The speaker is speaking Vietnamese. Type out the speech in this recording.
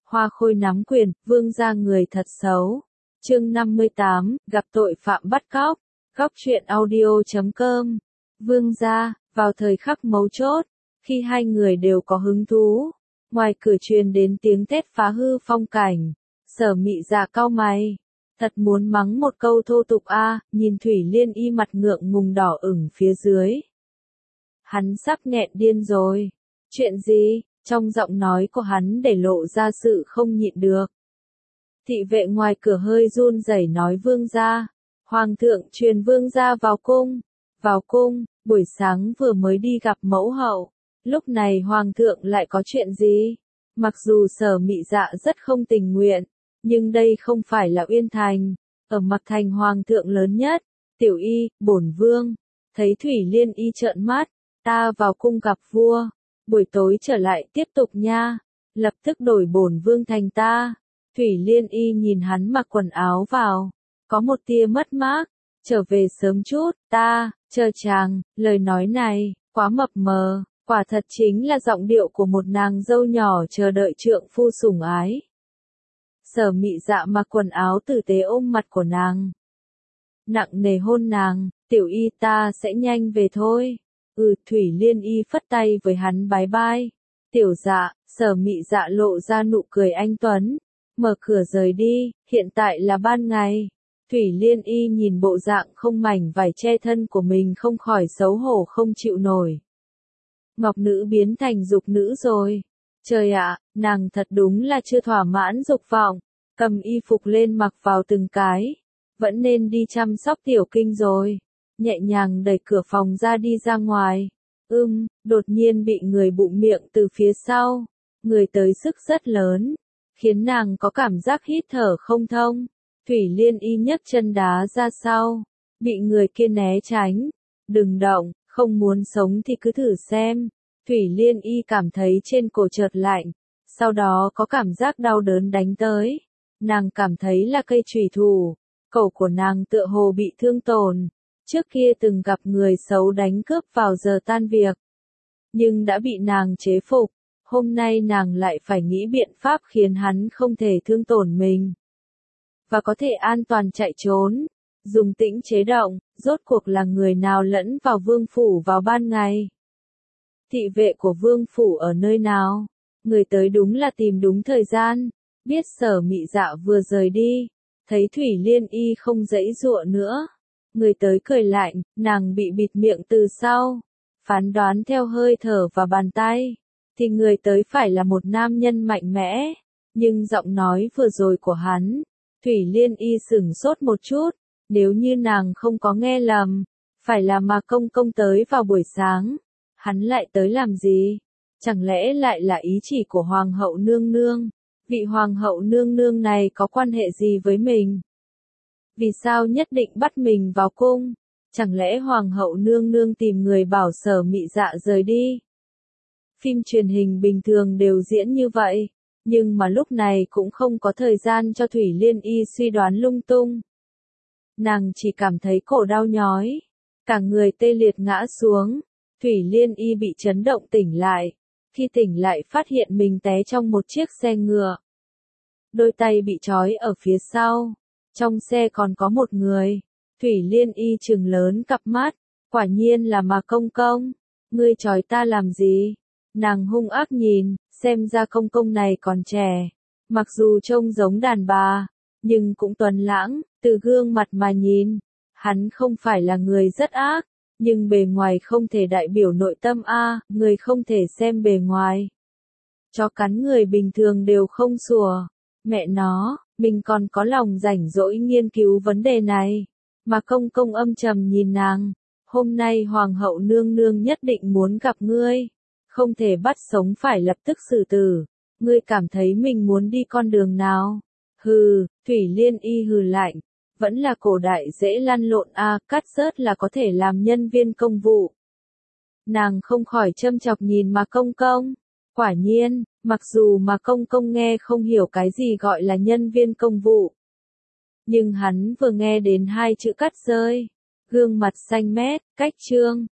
Hoa Khôi nắm quyền, vương gia người thật xấu. Chương 58, gặp tội phạm bắt cóc. Góc truyện audio.com. Vương gia, vào thời khắc mấu chốt, khi hai người đều có hứng thú, ngoài cửa truyền đến tiếng thét phá hư phong cảnh. Sở Mị Dạ cau mày, thật muốn mắng một câu thô tục a, nhìn Thủy Liên Y mặt ngượng ngùng đỏ ửng phía dưới. Hắn sắp nghẹn điên rồi. Chuyện gì? Trong giọng nói của hắn để lộ ra sự không nhịn được. Thị vệ ngoài cửa hơi run rẩy nói vương gia. Hoàng thượng truyền vương gia vào cung. Vào cung, buổi sáng vừa mới đi gặp mẫu hậu. Lúc này hoàng thượng lại có chuyện gì? Mặc dù Sở Mị Dạ rất không tình nguyện, nhưng đây không phải là Uyên Thành. Ở Mặc Thành hoàng thượng lớn nhất, Tiểu Y, bổn vương. Thấy Thủy Liên Y trợn mắt, ta vào cung gặp vua. Buổi tối trở lại tiếp tục nha. Lập tức đổi bổn vương thành ta. Thủy Liên Y nhìn hắn mặc quần áo vào, có một tia mất mát. Trở về sớm chút, ta, chờ chàng. Lời nói này, quá mập mờ, quả thật chính là giọng điệu của một nàng dâu nhỏ chờ đợi trượng phu sủng ái. Sở Mị Dạ mặc quần áo tử tế ôm mặt của nàng, nặng nề hôn nàng. Tiểu Y, ta sẽ nhanh về thôi. Thủy Liên Y phất tay với hắn bái bai. Tiểu Dạ. Sở Mị Dạ lộ ra nụ cười anh tuấn, mở cửa rời đi. Hiện tại là ban ngày. Thủy Liên Y nhìn bộ dạng không mảnh vải che thân của mình không khỏi xấu hổ không chịu nổi. Ngọc nữ biến thành dục nữ rồi. Trời ạ, nàng thật đúng là chưa thỏa mãn dục vọng. Cầm y phục lên mặc vào từng cái. Vẫn nên đi chăm sóc tiểu kinh rồi. Nhẹ nhàng đẩy cửa phòng ra đi ra ngoài. Đột nhiên bị người bụng miệng từ phía sau. Người tới sức rất lớn, khiến nàng có cảm giác hít thở không thông. Thủy Liên Y nhấc chân đá ra sau, bị người kia né tránh. Đừng động, không muốn sống thì cứ thử xem. Thủy Liên Y cảm thấy trên cổ chợt lạnh, sau đó có cảm giác đau đớn đánh tới. Nàng cảm thấy là cây chùy thủ, cổ của nàng tựa hồ bị thương tổn. Trước kia từng gặp người xấu đánh cướp vào giờ tan việc, nhưng đã bị nàng chế phục. Hôm nay nàng lại phải nghĩ biện pháp khiến hắn không thể thương tổn mình, và có thể an toàn chạy trốn. Dùng tĩnh chế động, rốt cuộc là người nào lẫn vào vương phủ vào ban ngày? Thị vệ của vương phủ ở nơi nào? Người tới đúng là tìm đúng thời gian. Biết Sở Mị Dạ vừa rời đi, thấy Thủy Liên Y không giãy giụa nữa. Người tới cười lạnh, nàng bị bịt miệng từ sau. Phán đoán theo hơi thở và bàn tay, thì người tới phải là một nam nhân mạnh mẽ. Nhưng giọng nói vừa rồi của hắn, Thủy Liên Y sửng sốt một chút. Nếu như nàng không có nghe lầm, phải là Mạc Công Công tới vào buổi sáng. Hắn lại tới làm gì? Chẳng lẽ lại là ý chỉ của Hoàng hậu nương nương? Vị Hoàng hậu nương nương này có quan hệ gì với mình? Vì sao nhất định bắt mình vào cung? Chẳng lẽ Hoàng hậu nương nương tìm người bảo Sở Mị Dạ rời đi? Phim truyền hình bình thường đều diễn như vậy, nhưng mà lúc này cũng không có thời gian cho Thủy Liên Y suy đoán lung tung. Nàng chỉ cảm thấy cổ đau nhói, cả người tê liệt ngã xuống. Thủy Liên Y bị chấn động tỉnh lại. Khi tỉnh lại phát hiện mình té trong một chiếc xe ngựa. Đôi tay bị trói ở phía sau. Trong xe còn có một người. Thủy Liên Y trừng lớn cặp mắt. Quả nhiên là Mạc Công Công. Ngươi trói ta làm gì? Nàng hung ác nhìn, xem ra Công Công này còn trẻ. Mặc dù trông giống đàn bà, nhưng cũng tuấn lãng. Từ gương mặt mà nhìn, hắn không phải là người rất ác. Nhưng bề ngoài không thể đại biểu nội tâm a, người không thể xem bề ngoài. Chó cắn người bình thường đều không sủa. Mẹ nó, mình còn có lòng rảnh rỗi nghiên cứu vấn đề này. Mà Công Công âm trầm nhìn nàng. Hôm nay Hoàng hậu nương nương nhất định muốn gặp ngươi. Không thể bắt sống phải lập tức xử tử. Ngươi cảm thấy mình muốn đi con đường nào? Hừ, Thủy Liên Y hừ lạnh. Vẫn là cổ đại dễ lăn lộn a, cắt rớt là có thể làm nhân viên công vụ. Nàng không khỏi châm chọc nhìn Mạc Công Công. Quả nhiên, mặc dù Mạc Công Công nghe không hiểu cái gì gọi là nhân viên công vụ, nhưng hắn vừa nghe đến hai chữ cắt rơi, gương mặt xanh mét, cách trương,